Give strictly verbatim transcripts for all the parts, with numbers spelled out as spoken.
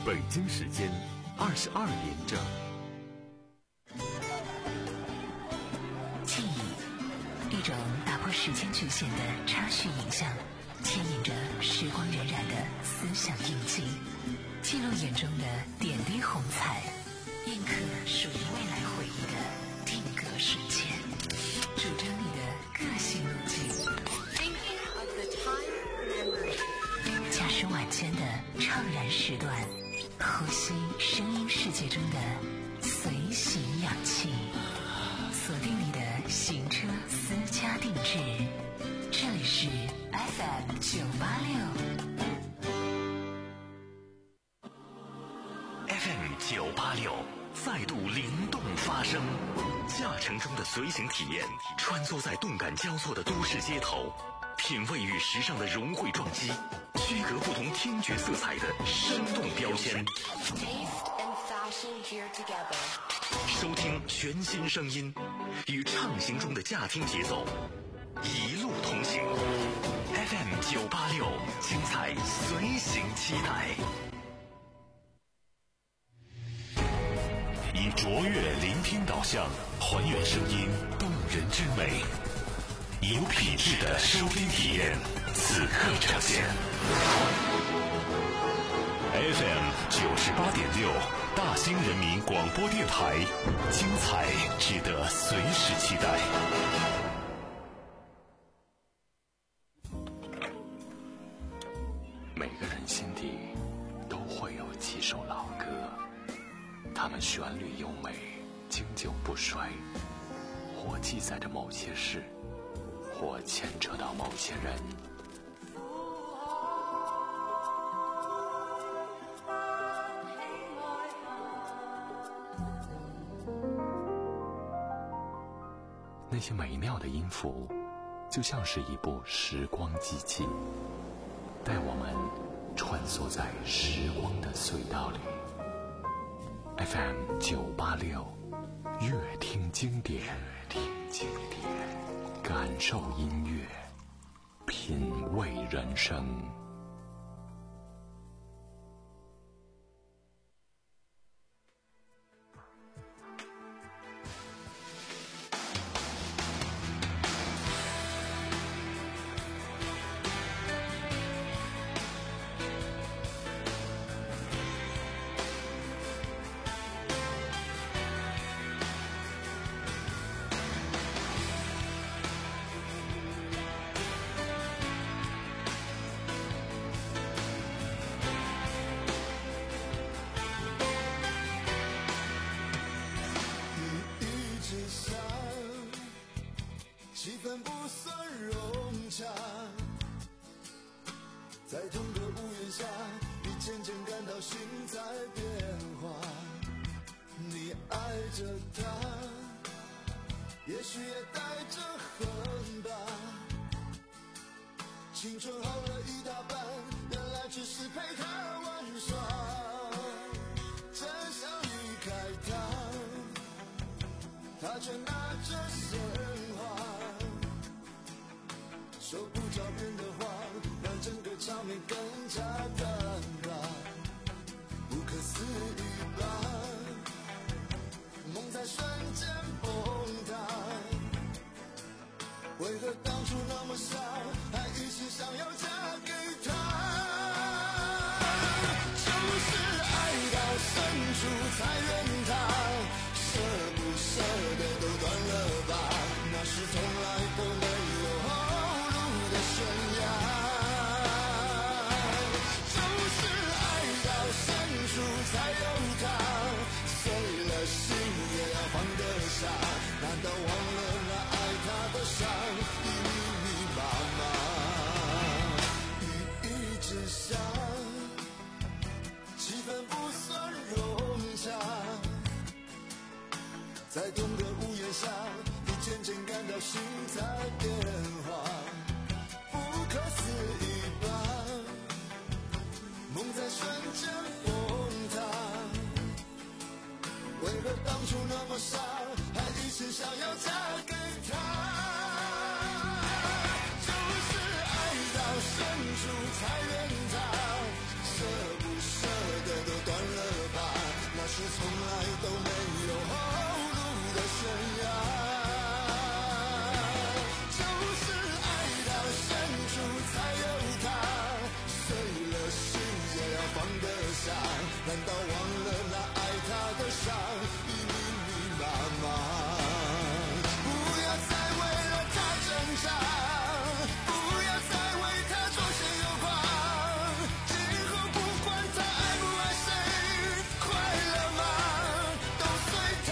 北京时间二十二点整。 记忆，一种打破时间局限的插叙影像，牵引着时光荏苒的思想印记，记录眼中的点滴红彩，印刻属于未来回忆的定格瞬间，主张你的个性路径。驾驶晚间的怅然时段，呼吸声音世界中的随行氧气，锁定你的行车私家定制。这里是 F M 九八六 F M 九八六再度灵动发声，驾乘中的随行体验，穿梭在动感交错的都市街头，品味与时尚的融汇撞击，区隔不同听觉色彩的生动标签，收听全新声音，与畅行中的驾听节奏一路同行。 F M 九八六，精彩随行期待。以卓越聆听导向，还原声音动人之美，有品质的收听体验，此刻呈现。F M 九十八点六，大兴人民广播电台，精彩值得随时期待。每个人心底都会有几首老歌，它们旋律优美，经久不衰，或记载着某些事，或牵扯到某些人。那些美妙的音符，就像是一部时光机器，带我们穿梭在时光的隧道里。F M 九八六，乐听经典，听经典，感受音乐，品味人生。 在同个屋檐下，你渐渐感到心在变化。你爱着他，也许也带着恨吧。青春耗了一大半，原来只是陪他玩耍。真想离开他，他却拿着鲜花，说不着边的话，让整个场面更加尴尬。不可思议吧，梦在瞬间崩塌。为何当初那么傻，还一心想要嫁给他？就是爱到深处才怨他，舍不舍得都断了吧，那是从来都没有后路的悬崖。就是爱到深处才有他，碎了心也要放得下，难道忘了那爱他的伤已密密麻麻？雨一直下，气氛不算融洽，在同个屋檐下，你渐渐感到心在变化。不可思议吧，梦在瞬间崩塌。为何当初那么傻，还一心想要嫁给他？就是爱到深处才怨他，舍不舍得都断伤，难道忘了那爱他的伤已密密麻麻？不要再为了他挣扎，不要再为他左闪右狂，今后不管他爱不爱谁，快乐吗？都随他。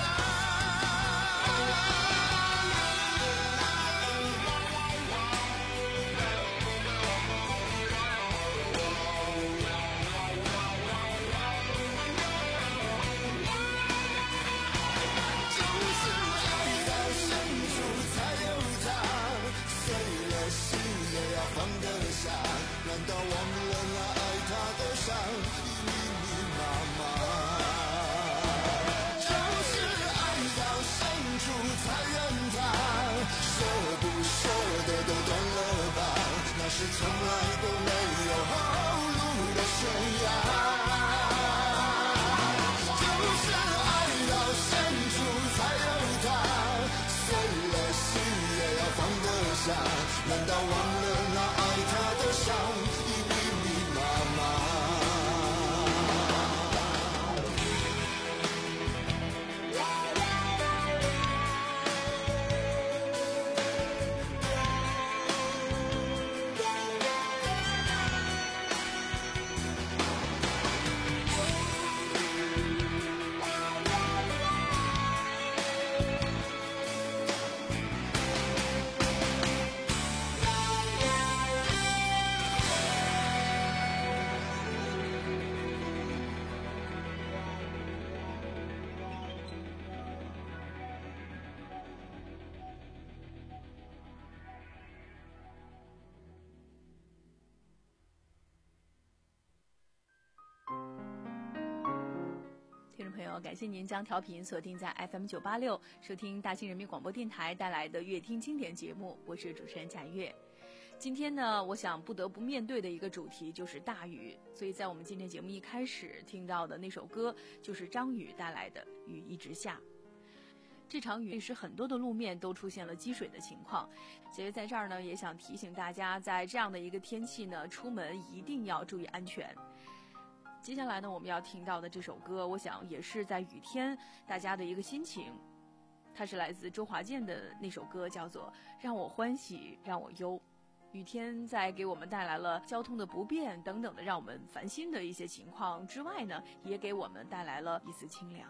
难道忘了那爱他的伤已密密麻麻？就是爱到深处才认他，舍不舍得都断了吧，那是从来都没有后路的悬崖。就是爱到深处才有他，碎了心也要放得下，难道忘了那爱他的伤已密密麻麻？ 听众朋友，感谢您将调频锁定在 F M 九八六，收听大庆人民广播电台带来的乐听经典节目，我是主持人贾月。今天呢，我想不得不面对的一个主题就是大雨，所以在我们今天节目一开始听到的那首歌就是张宇带来的《雨一直下》。这场雨使很多的路面都出现了积水的情况，所以在这儿呢，也想提醒大家，在这样的一个天气呢，出门一定要注意安全。接下来呢，我们要听到的这首歌，我想也是在雨天大家的一个心情。它是来自周华健的那首歌，叫做《让我欢喜让我忧》。雨天在给我们带来了交通的不便等等的让我们烦心的一些情况之外呢，也给我们带来了一丝清凉。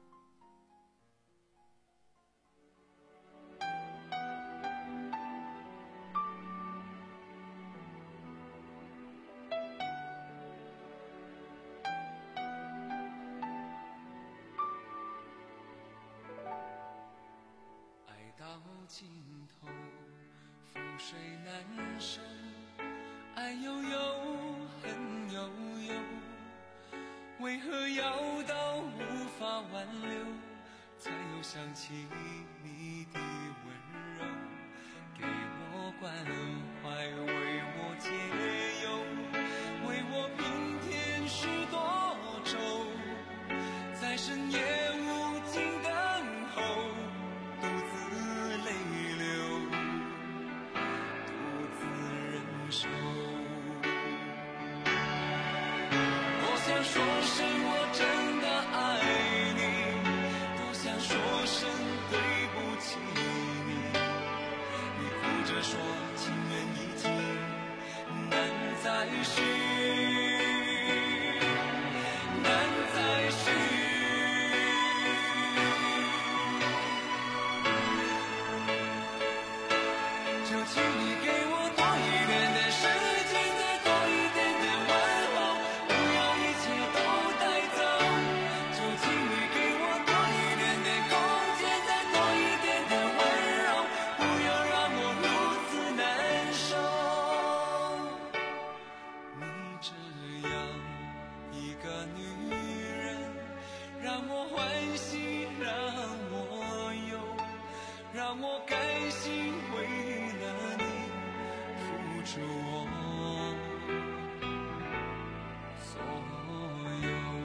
到尽头，覆水难收，爱悠悠，恨悠悠，为何要到无法挽留，才又想起你的温柔，给我关怀，为我解忧，为我平添许多愁，在深夜无尽等候，独自泪流，独自忍受。多想说声我真的爱你，多想说声对不起你，你哭着说情缘已尽，难再续，难再续。让我甘心为了你付出我所有。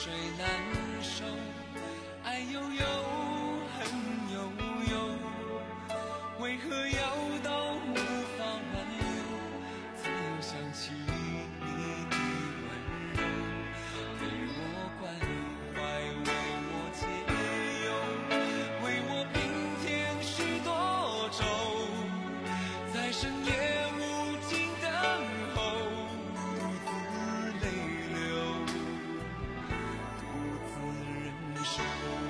水难收，爱悠悠，恨悠悠，为何要到无法挽留？自由想起你的温柔，给我关怀，为我解忧，为我平添许多愁，在深夜无尽等候，独自泪流，独自忍受。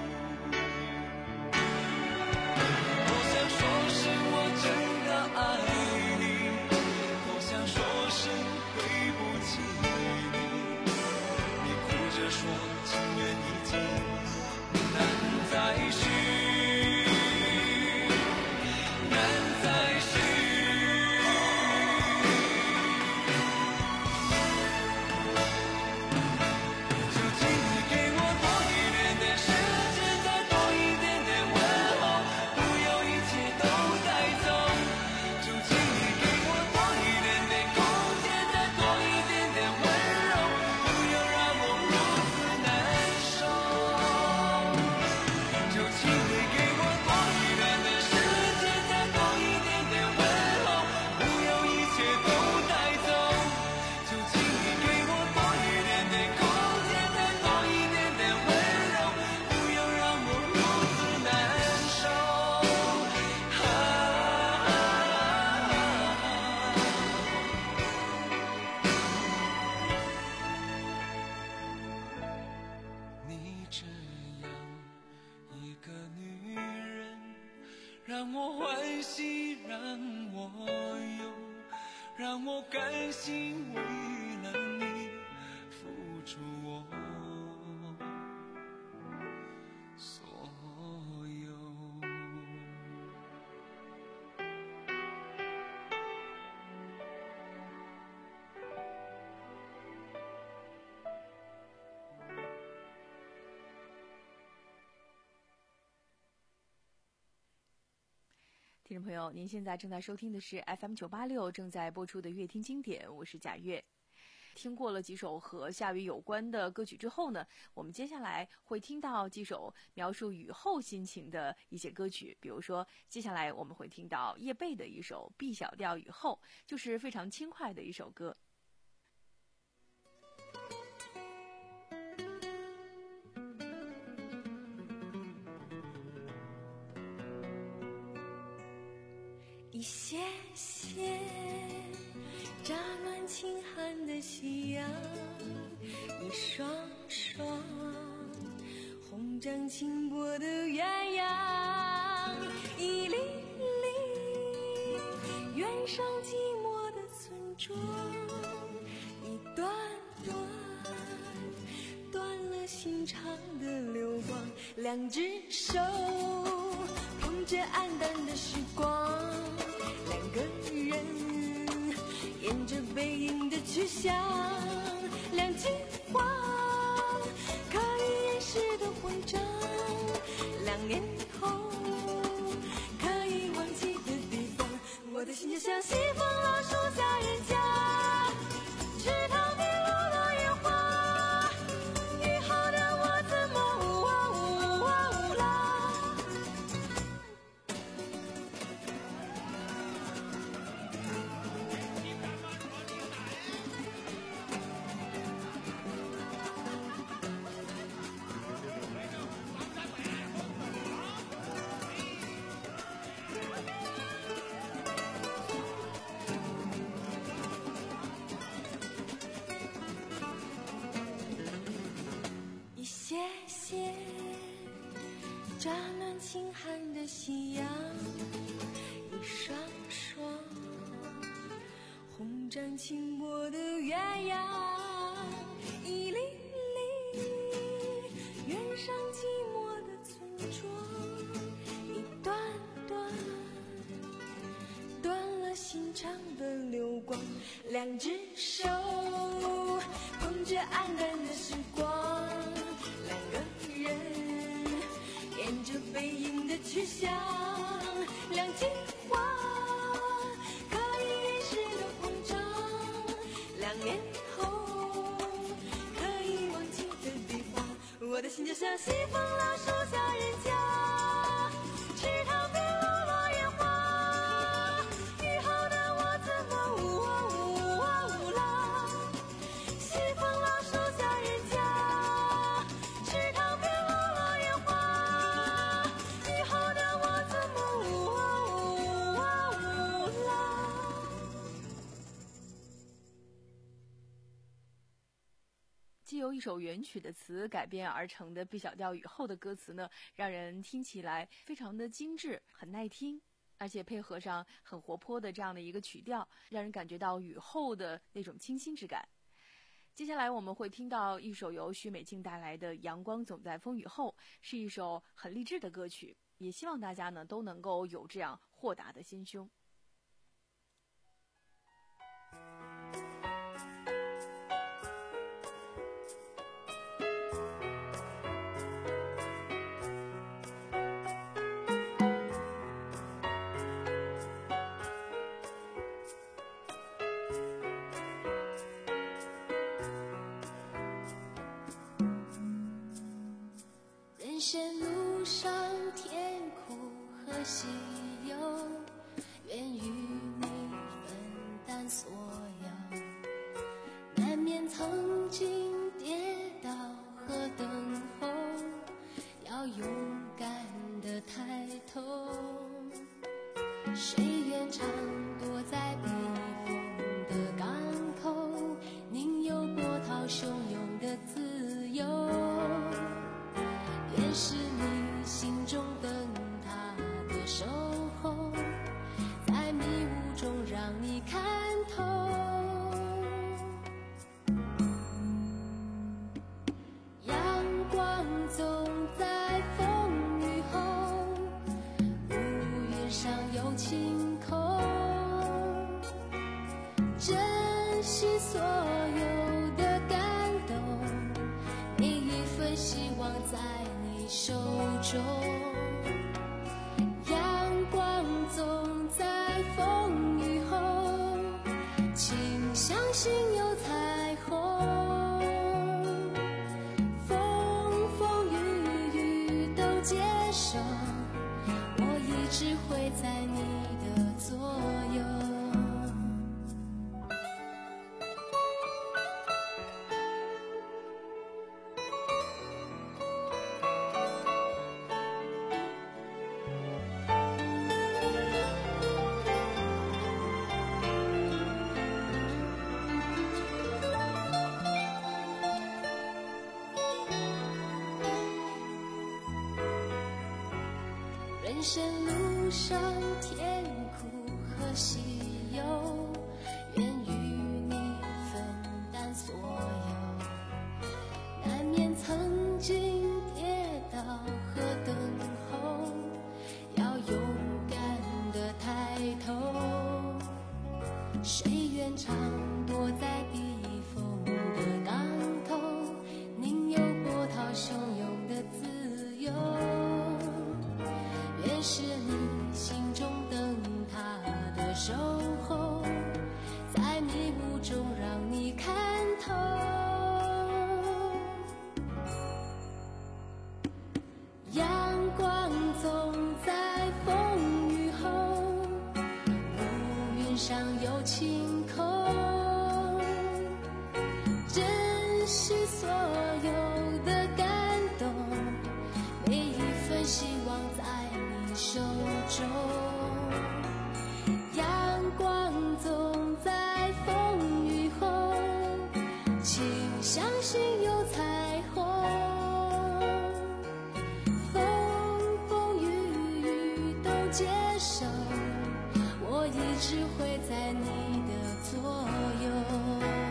多想说声我真的爱你，多想说声对不起你，你哭着说情缘已尽，难再续，难再续。就请你给我多一点点时间，再多一点点问候，不要一切都带走。就请你给我多一点点空间，再多一点点温柔，不要让我如此难受。就请你给我多一点点时间，再多一点点问候，不要一切都带走。就请你给我多一点点空间，再多一点点温柔，不要让我如此难受。啊你这样一个女人，让我欢喜，让我忧，让我甘心为了你付出我所有。 听众朋友，您现在正在收听的是 F M 九八六正在播出的乐听经典，我是贾月。听过了几首和下雨有关的歌曲之后呢，我们接下来会听到几首描述雨后心情的一些歌曲。比如说，接下来我们会听到叶蓓的一首 B 小调雨后，就是非常轻快的一首歌。 一些些乍暖轻寒的夕阳，一双双红掌轻波的鸳鸯，一粒粒远上寂寞的村庄，一段段断了心肠的流光，两只手捧着黯淡的时光，两个人沿着背影的去向，两极光可以掩饰的徽章，两年后可以忘记的地方，我的心就像西风老树下人家，池塘边落落叶花，雨后的我怎么呜啊呜啊呜啦。一些些乍暖轻寒的夕阳，一双双红掌轻波的鸳鸯，一粒粒远上寂寞的村庄，一段段断了心肠的流光，两只手捧着黯淡的时光，两个人沿着背影的去向，两极花可以掩饰的慌张，两年后可以忘记的地方， 像西风老树下人家，池塘边落落烟花，雨后的我怎么呜啊呜啊呜啦？西风老树下人家，池塘边落落烟花，雨后的我怎么呜啊呜啊呜啦？ 既由一首原曲的词改编而成的 B 小调雨后的歌词呢，让人听起来非常的精致，很耐听，而且配合上很活泼的这样的一个曲调，让人感觉到雨后的那种清新之感。接下来我们会听到一首由许美静带来的《阳光总在风雨后》，是一首很励志的歌曲，也希望大家呢都能够有这样豁达的心胸。 人生路上甜苦和喜忧，愿与你分担所有。难免曾经跌倒和等候，要勇敢地抬头。谁愿常躲在避风的港口，宁有波涛汹涌的自由。愿是你心中灯塔的守候，在迷雾中让你看透。阳光总在风雨后，乌云上有晴空。珍惜所有的感动，每一份希望在你手中。阳光总在风雨后，请相信有彩虹。风风雨雨都接受，我一直会在你的左右。人生路上甜苦和喜忧，愿与你分担所有。难免曾经跌倒和等候，要勇敢地抬头。谁愿常躲在避风的港口，宁有波涛汹涌的自由。愿是你心中灯塔的守候，在迷雾中让你看透。阳光总在风雨后，乌云上有晴空。珍惜所有的感动，每一份希望在手中。阳光总在风雨后，请相信有彩虹。风风雨雨都接受，我一直会在你的左右。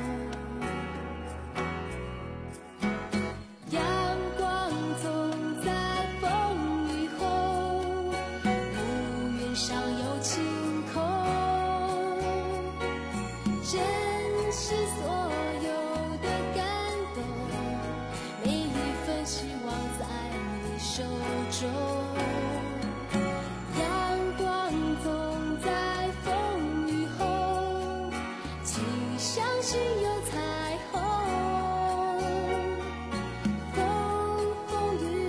阳光总在风雨后，乌云上有晴空。珍惜所有的感动，每一份希望在你手中。阳光总在风雨后，请相信有彩虹。风风雨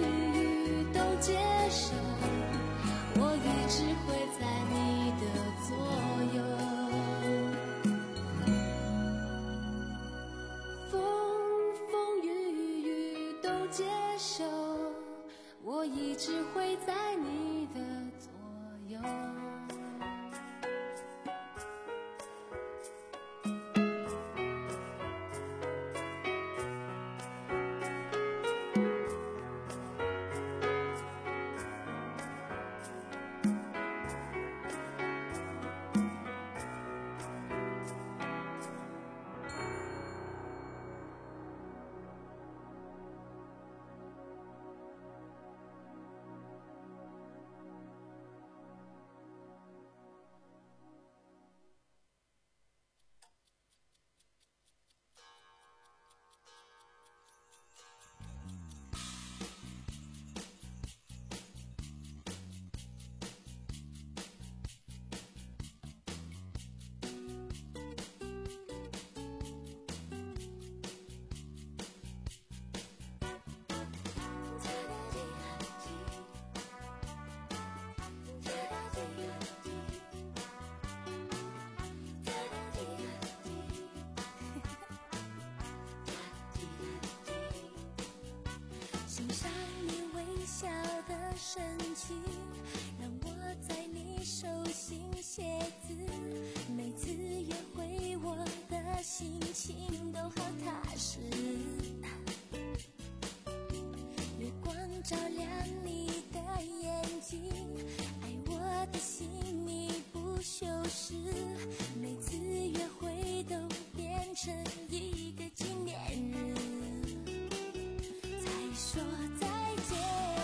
每次约会都变成一个纪念日，才说再见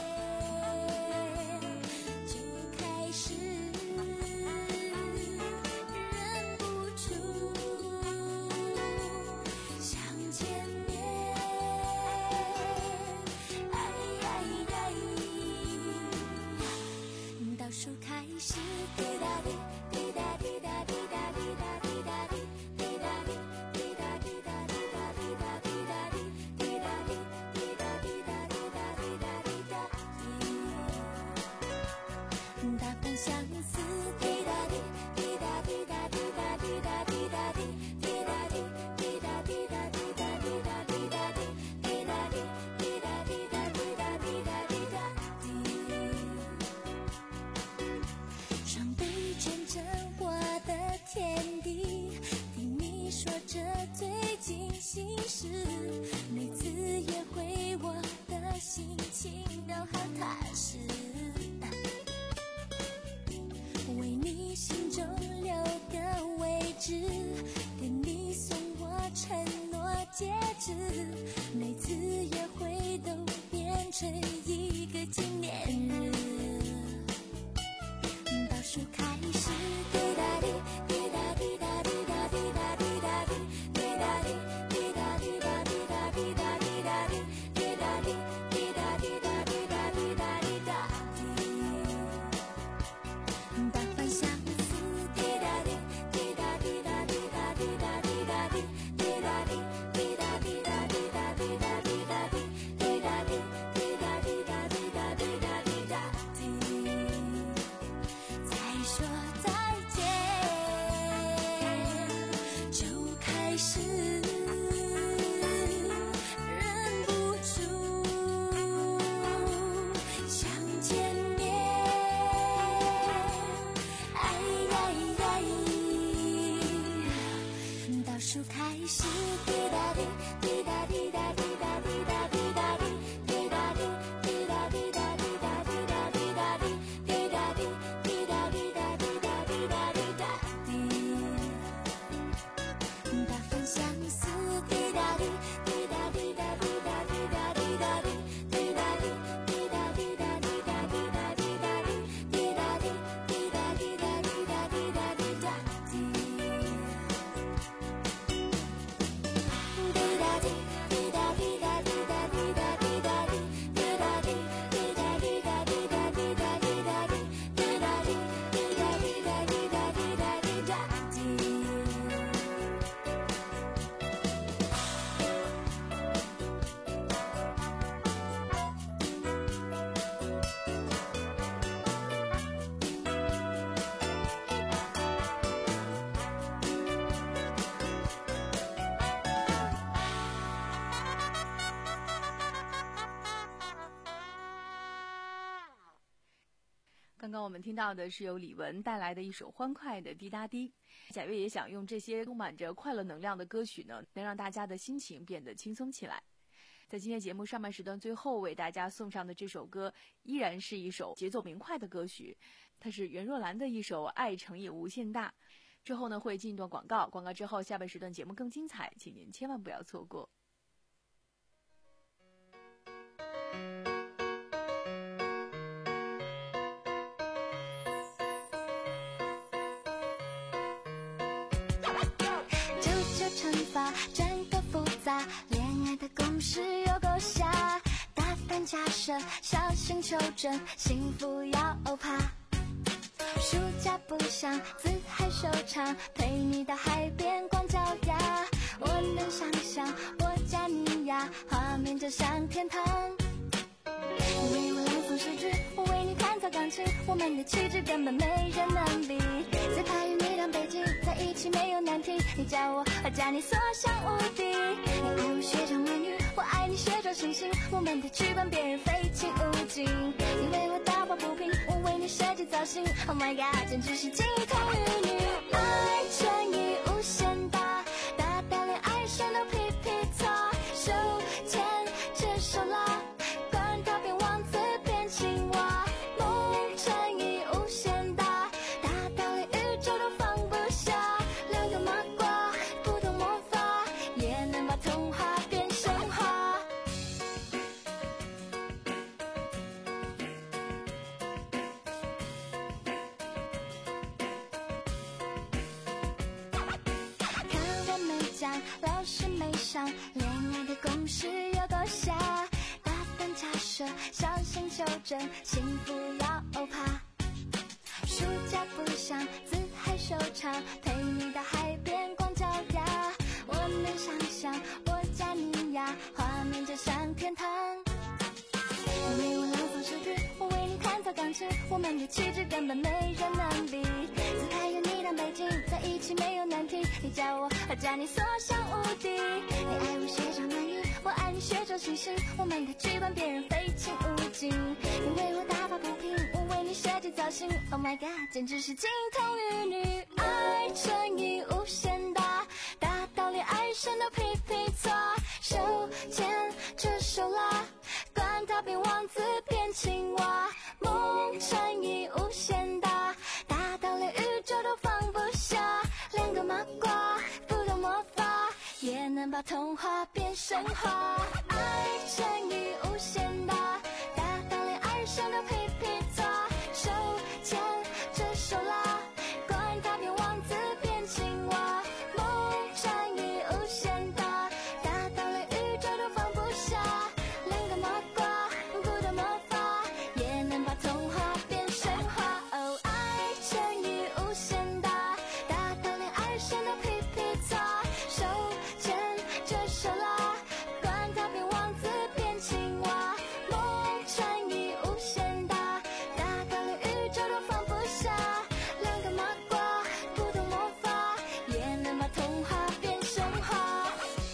就开始忍不住想见面，哎哎哎，倒数开始，滴答滴滴答滴答滴答滴答滴答滴滴答滴滴答滴答滴答滴答滴答滴滴答滴滴答滴答滴答滴答滴答滴，大分相思，滴答滴滴答滴答滴答滴答滴答滴滴答滴滴答滴答滴答滴答滴答滴滴答滴滴答滴答滴答滴答滴答滴。双倍见证我的天地，听你说着最近心事，每次约会我的心情都好踏实，为你心中留个位置，跟你送我承诺戒指，每次约会都变成一个纪念日，倒数开始，滴答滴滴答滴答滴答滴答滴答滴滴答滴滴答滴答滴答滴答滴答滴滴答滴滴答滴答滴答滴答滴答滴，大凡相思，滴答滴滴答滴答滴答滴答滴答滴滴答滴滴答滴答滴答滴答滴答滴滴答滴滴答滴答滴答滴答滴答滴，才说再见就开始忍不住想见面，哎哎哎，倒数开始，滴答滴滴答滴答滴答滴答滴答滴滴答滴滴答滴答滴答滴答滴答滴滴答滴滴答滴答滴答滴答滴答滴，大分相思，滴答滴滴答滴答滴答滴答滴答滴滴答滴滴答滴答滴答滴答滴答滴滴答滴滴答滴答滴答滴答滴答滴，滴答滴滴答滴答滴答滴答滴答滴滴答滴滴答滴答滴答滴答滴答滴滴答滴滴答滴答滴答滴答滴答滴。 刚刚我们听到的是由李玟带来的一首欢快的滴答滴。贾跃也想用这些充满着快乐能量的歌曲呢，能让大家的心情变得轻松起来。在今天节目上半时段最后为大家送上的这首歌，依然是一首节奏明快的歌曲，它是袁若兰的一首《爱乘以无限大》。之后呢会进一段广告，广告之后下半时段节目更精彩，请您千万不要错过。 乘法真够复杂，恋爱的公式有够瞎，大胆假设，小心求证，幸福要欧趴。暑假不想自嗨收场，陪你到海边光脚丫，我能想象我加你呀，画面就像天堂。你为我朗诵诗句，我为你弹奏钢琴，我们的气质根本没人能比。最怕与你当背景，在一起没有难题，你叫我，我叫你所向无敌。你爱我学长美女，我爱你学着星星，我们的剧本别人非亲勿近。你为我打抱不平，我为你设计造型， Oh my god， 简直是金童玉女。爱乘以无限大，大到连爱神都皮皮擦，手牵着手拉，管他变王子变青蛙。梦乘以无限大，大到连宇宙都放不上恋爱的公式有多瞎，大胆假设，小心求证，幸福要怕。暑假不想自嗨收场，陪你到海边光脚丫，我能想象我加你呀，画面就像天堂。我为我朗诵诗句，我为你弹奏钢琴，我们的气质根本没人能比。自拍有你当背景，在一起没有难题。你叫我，我叫你，所向无敌。你爱我学长男语，我爱你学周星星，我们的剧本别人非亲勿近。你为我打抱不平，我为你设计造型。Oh my god， 简直是金童玉女，爱乘以无限大，大到连爱神都皮皮擦。手牵着手拉，管他变王子变青蛙，梦乘以无限大，大到连宇宙都放不下。两个麻瓜不懂魔法，也能把童话变神话。爱乘以无限大，大到连爱神都皮皮擦。手牵着手拉，管他变王子变青蛙，梦乘以无限大，大到连宇宙都放不下。两个麻瓜不懂魔法，也能把童话变神话。哦，爱乘以无限大，大到连爱神都皮皮擦。手牵着手拉，管他变王子变青蛙，梦乘以无限大，大到连宇宙都放不下。两个麻瓜不懂魔法，也能把童话变神话。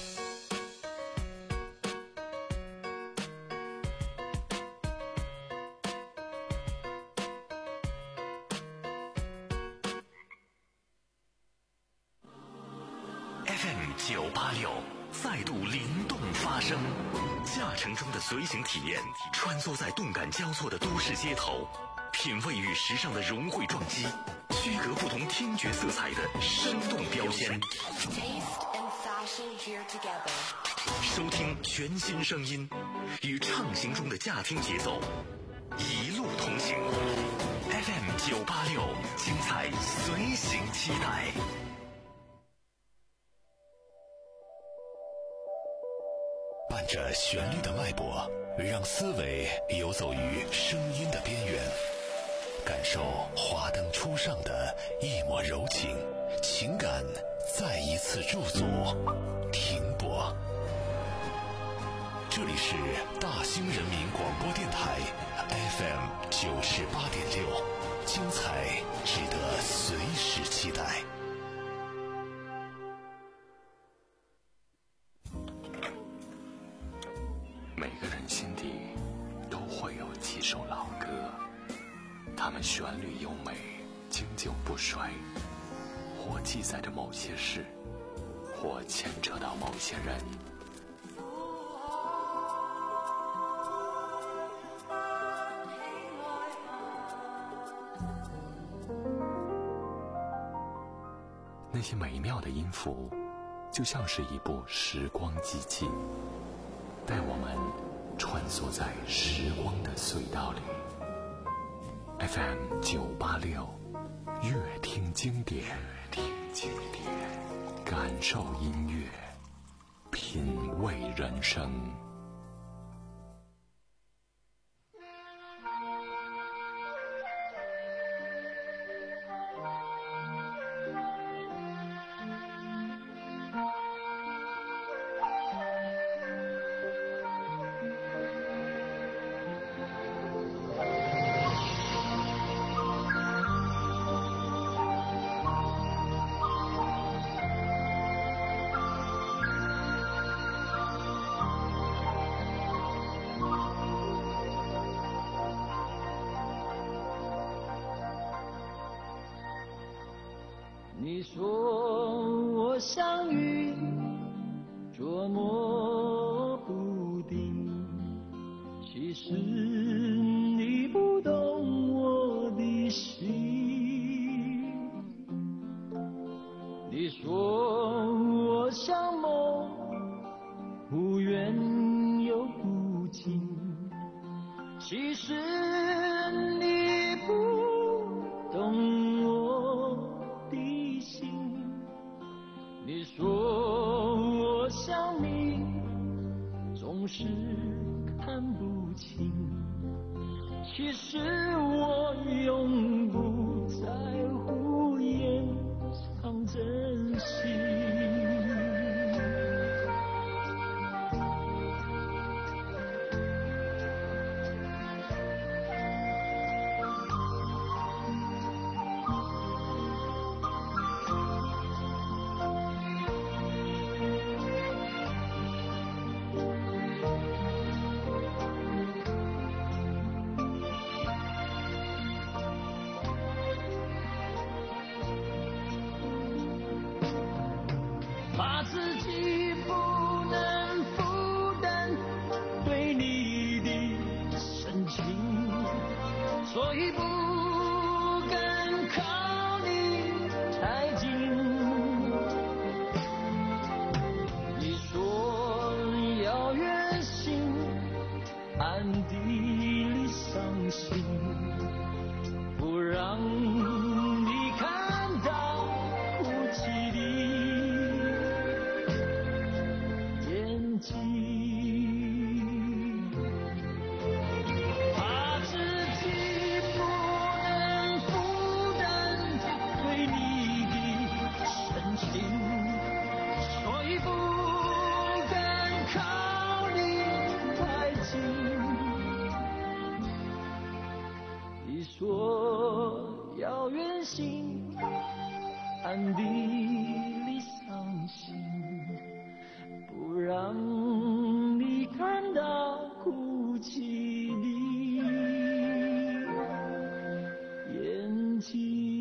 F M 九八六再度灵动发声，驾乘中的随行体验，穿梭在动感交错的都市街头，品味与时尚的融汇撞击，区隔不同听觉色彩的生动标签。收听全新声音，与畅行中的驾听节奏，一路同行。F M 九八六，精彩随行期待。伴着旋律的脉搏，让思维游走于声音的边缘，感受华灯初上的一抹柔情，情感再一次驻足停泊。这里是大兴人民广播电台 F M 九十八点六，精彩值得随时期待。每个人心底都会有几首老歌，它们旋律优美，经久不衰，或记载着某些事，或牵扯到某些人。那些美妙的音符，就像是一部时光机器，带我们穿梭在时光的隧道里。F M 九八六，乐听经典，听经典，感受音乐，品味人生。 你说我像云捉摸不定，其实你不懂我的心。你说我像梦，忽远又不近，其实你不懂我的心。你说我像你其实我永不在乎言上真心。怕自己不能负担对你的深情，所以不敢靠你太近。你说要远行，暗地里伤心，不让你看到哭泣的眼睛，怕自己不能负担对你的深情，所以不敢靠你太近。你说要远行，暗地里伤心，不让你看到哭泣的眼睛。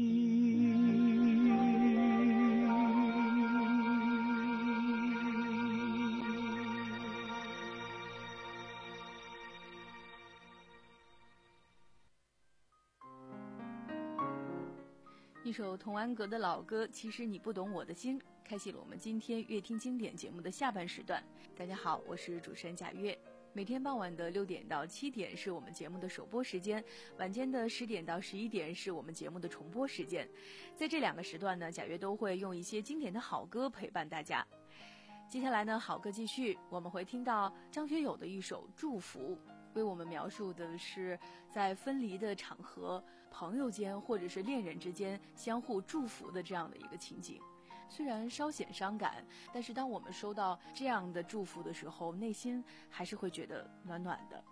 一首童安格的老歌《其实你不懂我的心》，开启了我们今天乐听经典节目的下半时段。大家好，我是主持人贾月。每天傍晚的六点到七点是我们节目的首播时间，晚间的十点到十一点是我们节目的重播时间。在这两个时段呢，贾月都会用一些经典的好歌陪伴大家。接下来呢，好歌继续，我们会听到张学友的一首《祝福》，为我们描述的是在分离的场合，朋友间或者是恋人之间相互祝福的这样的一个情景。虽然稍显伤感，但是当我们收到这样的祝福的时候，内心还是会觉得暖暖的。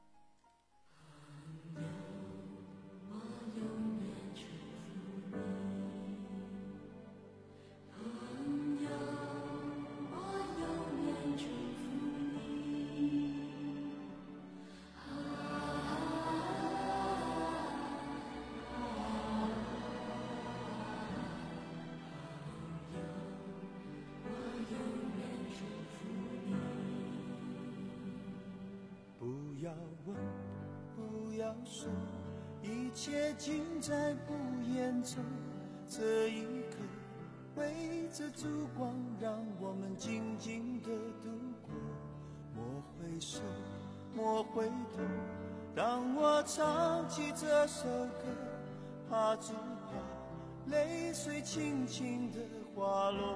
不要问，不要说，一切尽在不言中。这一刻，围着烛光，让我们静静地度过。莫回首，莫回头，当我唱起这首歌，怕只怕泪水轻轻地滑落。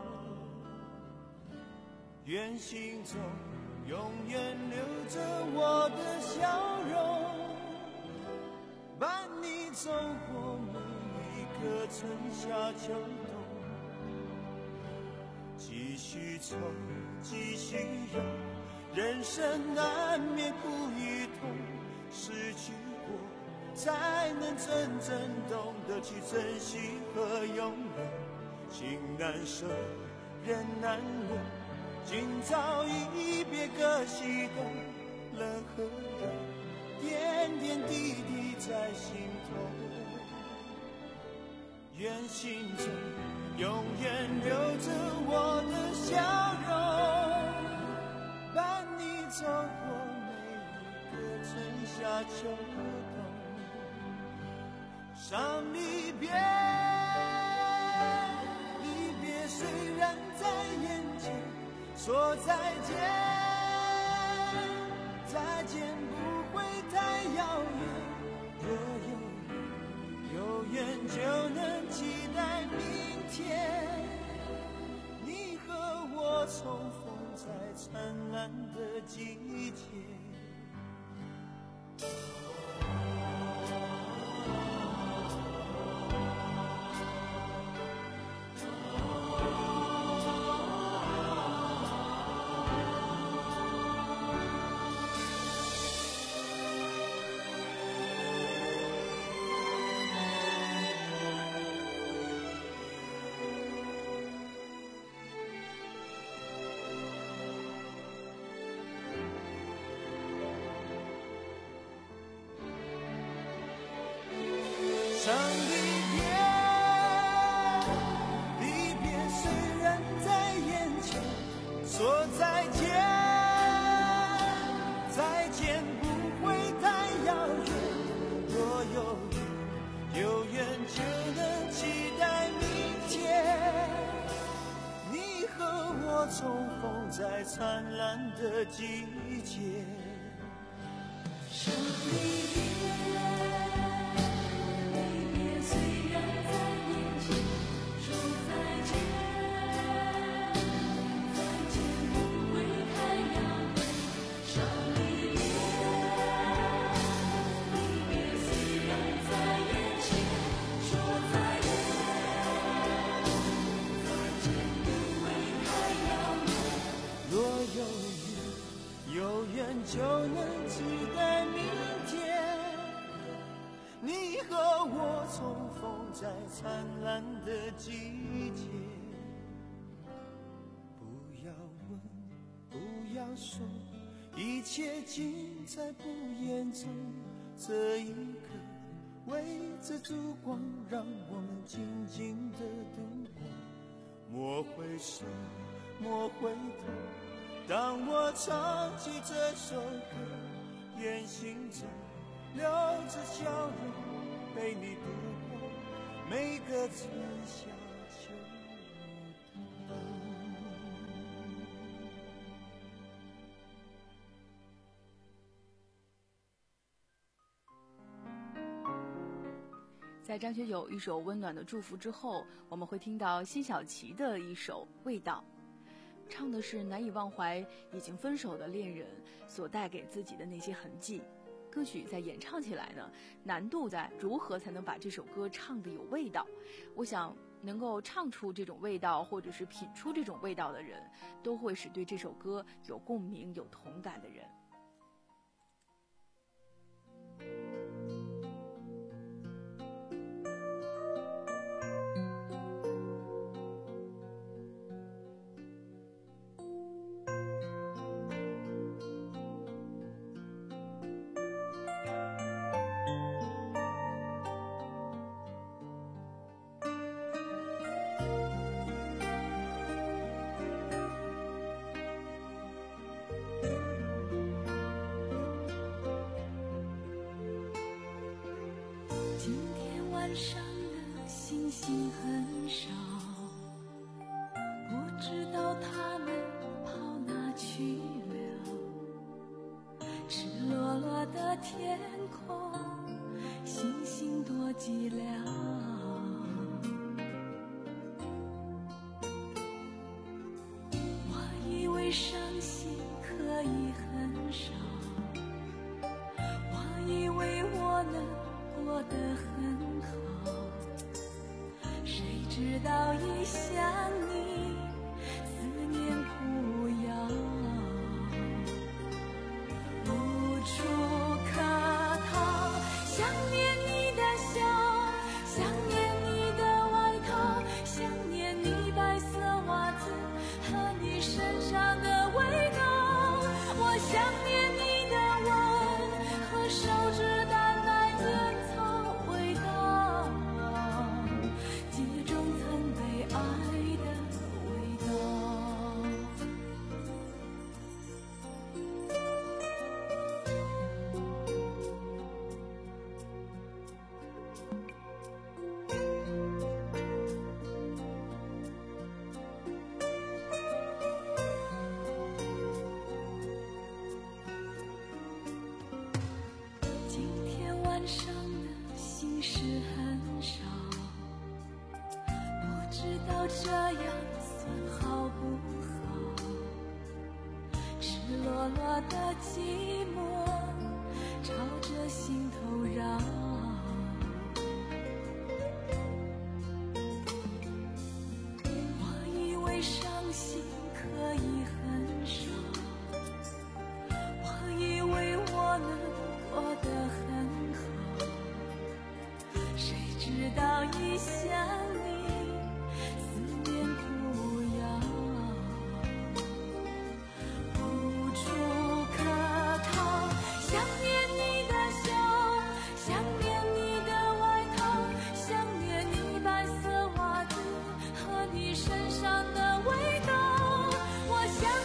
愿心中永远留着我的笑容，伴你走过每一个春夏秋冬。继续愁，继续忧，人生难免苦与痛，失去过才能真正懂得去珍惜和拥有。心难舍，人难留，今朝一别各西东，人和人点点滴滴在心头。愿心中永远留着我的笑容，伴你走过每一个春夏秋冬。伤离别，离别虽然在眼前，说再见，再见不会太遥远。若有缘，有缘就能期待明天，你和我重逢在灿烂的季节。 重逢在灿烂的季节。 说离别，离别虽然在眼前，说再见，再见不会太遥远。说离别，离别虽然在眼前，说再见，再见不会太遥远。 若有缘，有缘就能期待明天，你和我重逢在灿烂的季节。不要问，不要说，一切尽在不言中。这一刻，围着烛光，让我们静静的度过。莫回首，莫回头，当我唱起这首歌，眼睛中留着笑容，陪你度过每个春夏秋冬。 在张学友一首温暖的祝福之后，我们会听到辛晓琪的一首《味道》，唱的是难以忘怀已经分手的恋人所带给自己的那些痕迹。歌曲在演唱起来呢，难度在如何才能把这首歌唱得有味道。我想能够唱出这种味道，或者是品出这种味道的人，都会是对这首歌有共鸣有同感的人。 晚上的星星很少，不知道他们跑哪去了。赤裸裸的天空，星星多寂寥。我以为伤心可以很少，我以为我能过得很直到一想你，思念苦药，无处可逃。想念你的笑，想念你的外套，想念你白色袜子和你身上的味道。我想念你的吻和手指淡淡烟草味道，记中曾被爱的味道。今天晚上的心事很少，不知道这样算好不好。赤裸裸的寂寞朝着心头绕，我以为伤心可以很少，我以为我能过得很好，谁知道一想你，思念苦药，无处可逃。想念你的笑，想念你的外套，想念你白色袜子和你身上的味道。我想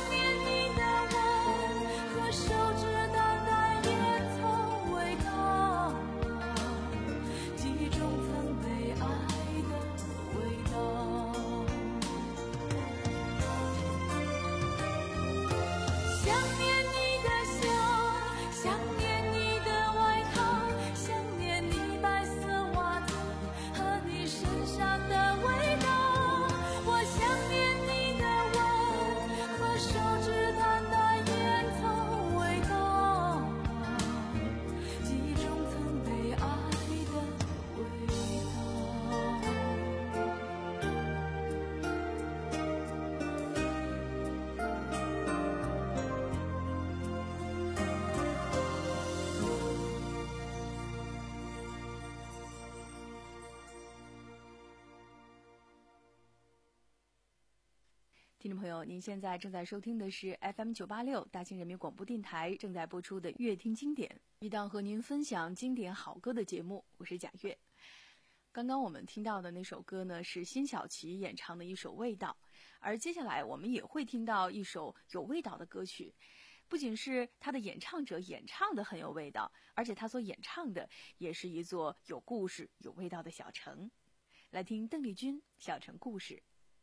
听众朋友，您现在正在收听的是 F M 九八六大庆人民广播电台正在播出的乐听经典，一档和您分享经典好歌的节目，我是贾月。刚刚我们听到的那首歌呢，是辛晓琪演唱的一首《味道》，而接下来我们也会听到一首有味道的歌曲。不仅是他的演唱者演唱的很有味道，而且他所演唱的也是一座有故事、有味道的小城。来听邓丽君《小城故事》。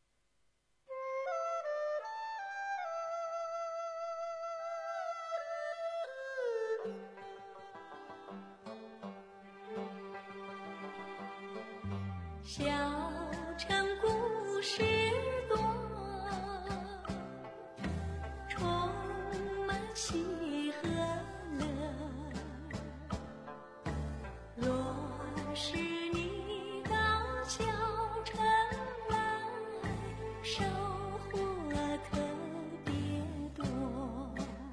小城故事多，充满喜和乐。若是你到小城来，收获特别多。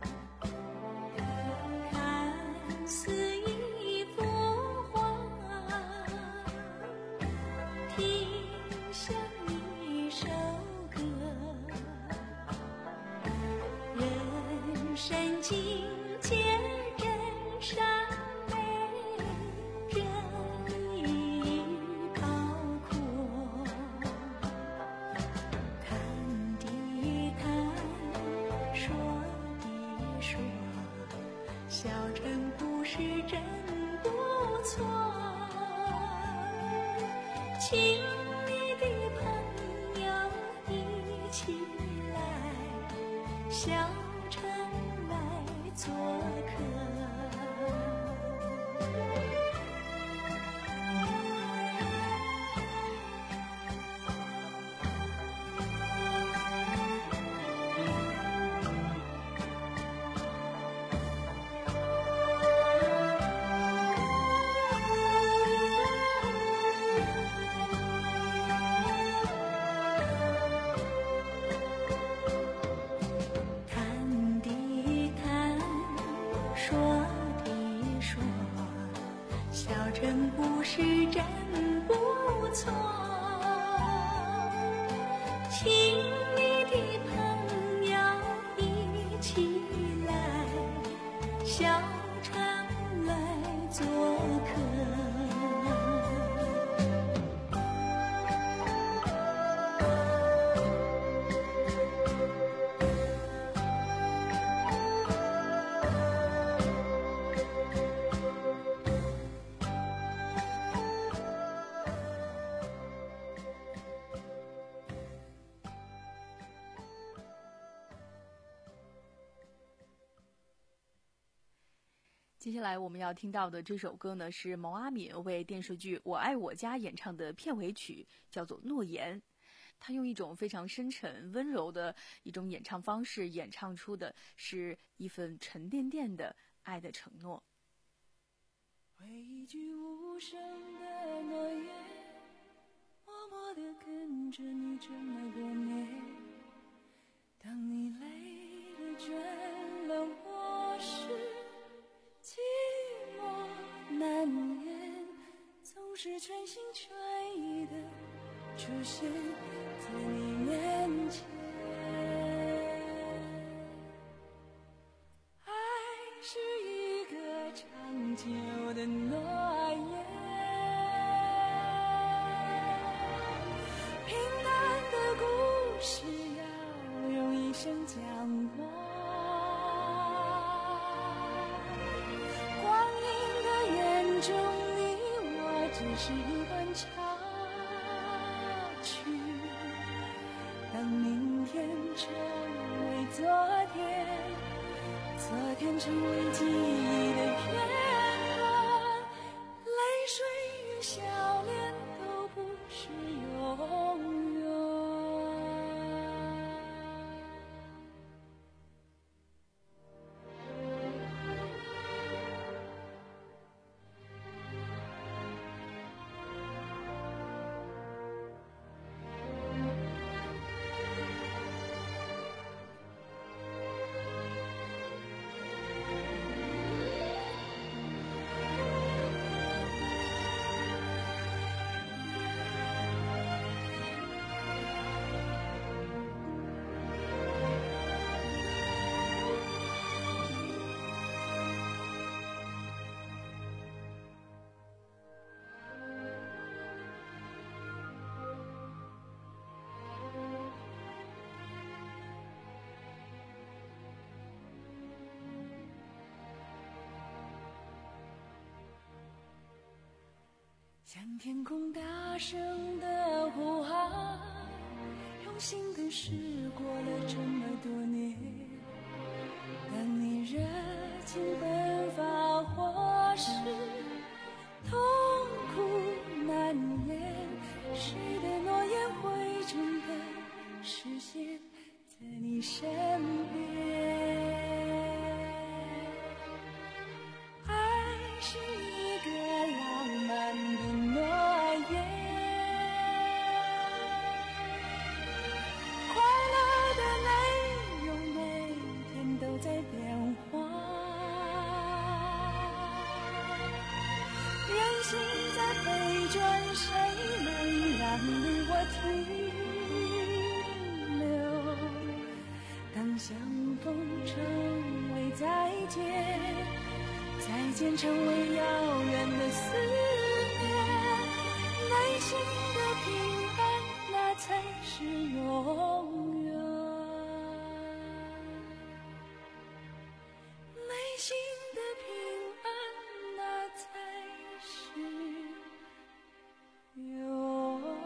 看似一幅画，听像一首歌，人生境界真善美，任意包括。谈的谈，说的说，小城故事真不错。亲密的朋友一起来，小城来做客。谈的谈，说的说，小城故事真不错。亲密的朋友一起来，小城来做客。 接下来我们要听到的这首歌呢，是毛阿敏为电视剧《我爱我家》演唱的片尾曲，叫做《诺言》。他用一种非常深沉、温柔的一种演唱方式，演唱出的是一份沉甸甸的爱的承诺。 为一句无声的诺言，默默地跟着你这么多年。当你累了倦了，我是寂寞难言，总是全心全意的出现在你面前。爱是一个长久的诺言，平淡的故事要用一生讲完。光阴的眼中，你我只是一段插曲。当明天成为昨天，昨天成为记忆的片段，泪水与笑脸都不是永远。 向天空大声的呼喊，用心跟湿过了这么多年。当你热情奔发或是痛苦难言，谁的诺言会真的实现在你身边？爱是一个浪漫的诺言，快乐的内容每天都在变化，人心在飞转，谁能让你我停留？当相逢成为再见，再见成为遥远的思念，内心的平安那才是永远，内心的平安那才是永远。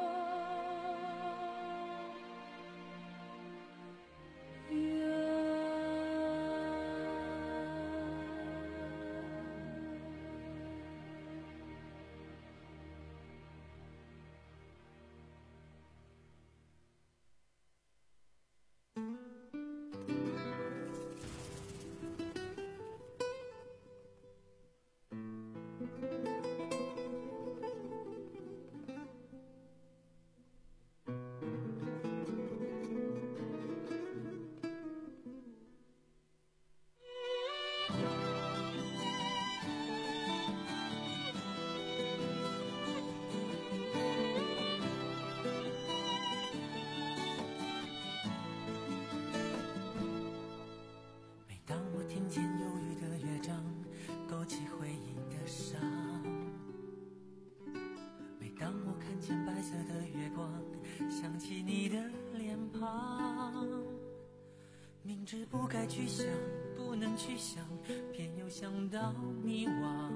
明知不该去想，不能去想，偏又想到迷惘。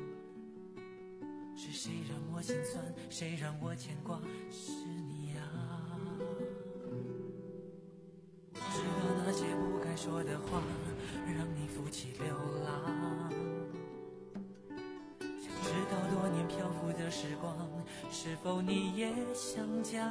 是谁让我心酸，谁让我牵挂，是你啊。我知道那些不该说的话，让你负起流浪。想知道多年漂浮的时光，是否你也想家？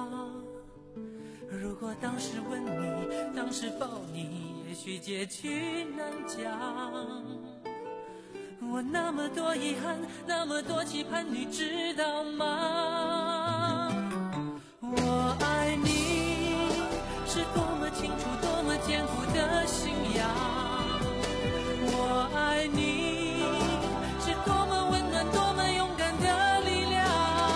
如果当时吻你，当时抱你，也许结局难讲。我那么多遗憾，那么多期盼，你知道吗？我爱你是多么清楚，多么坚固的信仰。我爱你是多么温暖，多么勇敢的力量。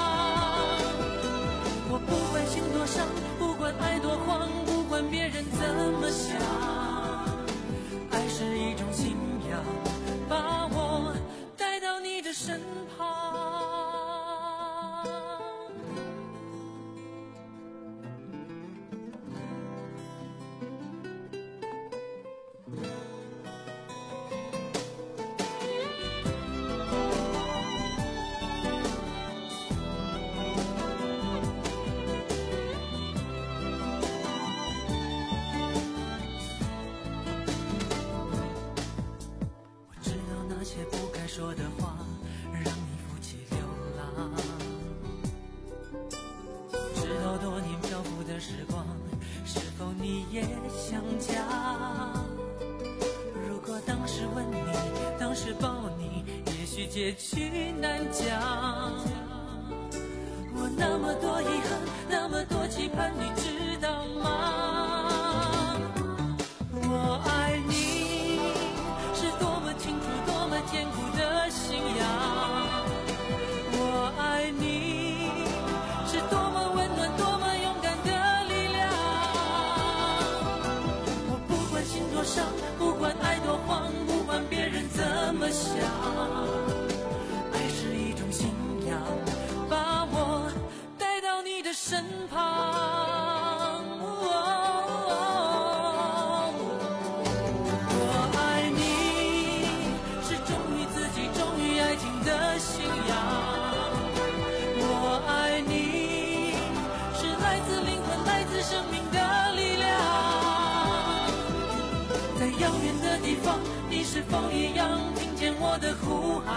我不管心多伤，不管爱多慌，不管别人怎么想，爱是一种信仰，把我带到你的身旁。说的话让你负起流浪，知道多年漂浮的时光，是否你也想家？如果当时吻你，当时抱你，也许结局难讲。我那么多遗憾，那么多期盼，你知道吗？我爱你是多么清楚，多么坚固的信仰。我爱你是多么温暖，多么勇敢的力量。我不管心多伤，不管爱多慌，不管别人怎么想，爱是一种信仰，把我带到你的身旁。哦的呼喊。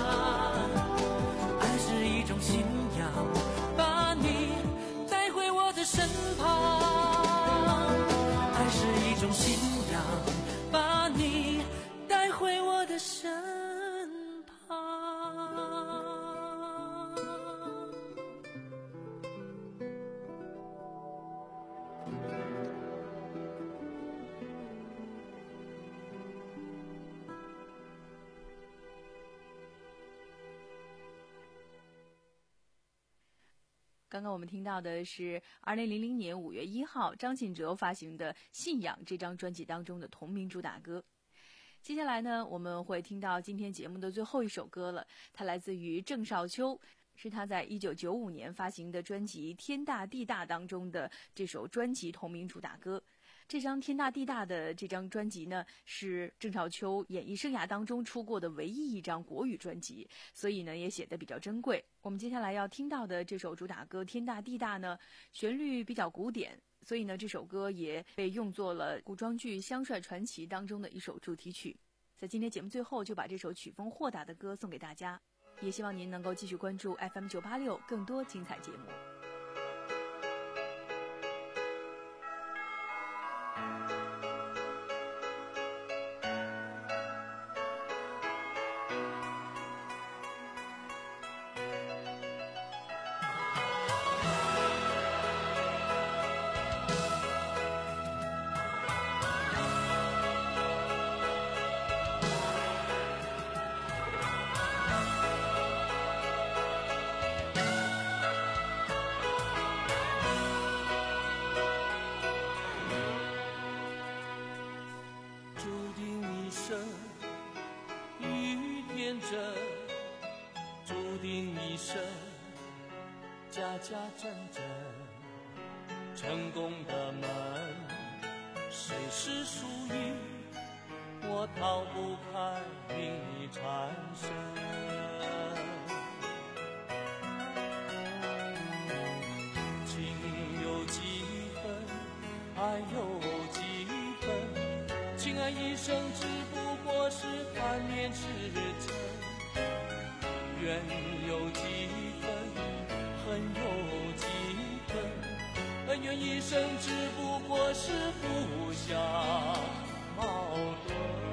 爱是一种信仰，把你带回我的身旁。爱是一种信仰，把你带回我的身旁。 刚刚我们听到的是二零零零年五月一号张信哲发行的《信仰》这张专辑当中的同名主打歌。接下来呢，我们会听到今天节目的最后一首歌了，它来自于郑少秋，是他在一九九五年发行的专辑《天大地大》当中的这首专辑同名主打歌。这张《天大地大》的这张专辑呢，是郑少秋演艺生涯当中出过的唯一一张国语专辑，所以呢也显得比较珍贵。我们接下来要听到的这首主打歌《天大地大》呢，旋律比较古典，所以呢这首歌也被用作了古装剧《香帅传奇》当中的一首主题曲。在今天节目最后，就把这首曲风豁达的歌送给大家，也希望您能够继续关注 F M 九八六更多精彩节目。 家家阵阵，成功的门，谁是输赢？我逃不开命里缠身。情有几分，爱有几分，情爱一生只不过是幻灭赤诚。缘有几分，恨有几分，恩怨一生只不过是互相矛盾。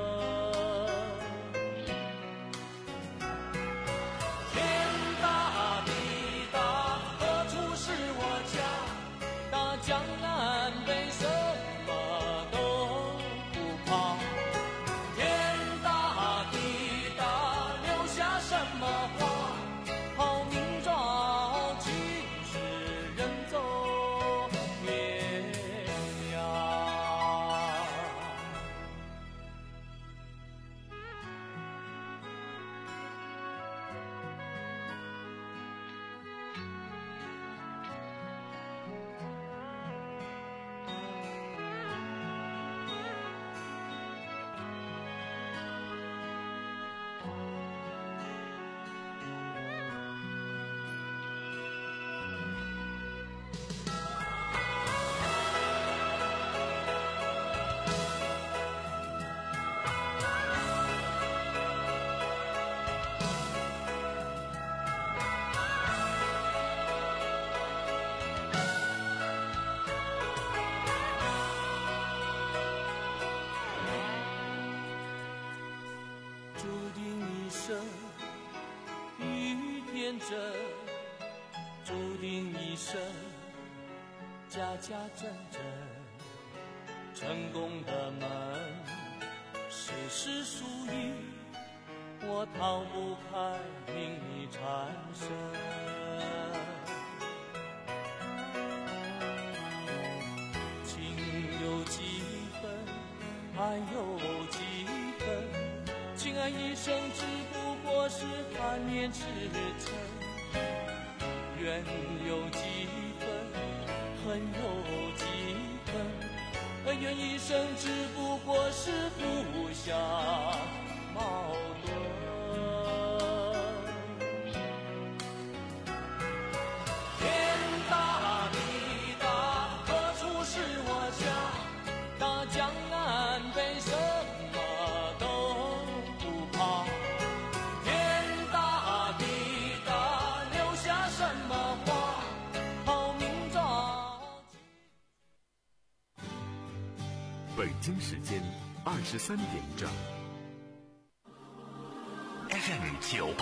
天大地大，何处是我家？大江南北什么都不怕。天大地大，留下什么话？好明朝今世人走天涯。注定一生遇天真，注定一生家家阵阵，成功的门，谁是输赢？我逃不开命里缠身。情有几分，爱有几分，情爱一生只不过是幻灭赤诚。缘有几分，恨有几分，恩怨一生只不过是互相矛盾。天大地大，何处是我家？大江南北什么都不怕。 北京时间二十三点整。 F M 九八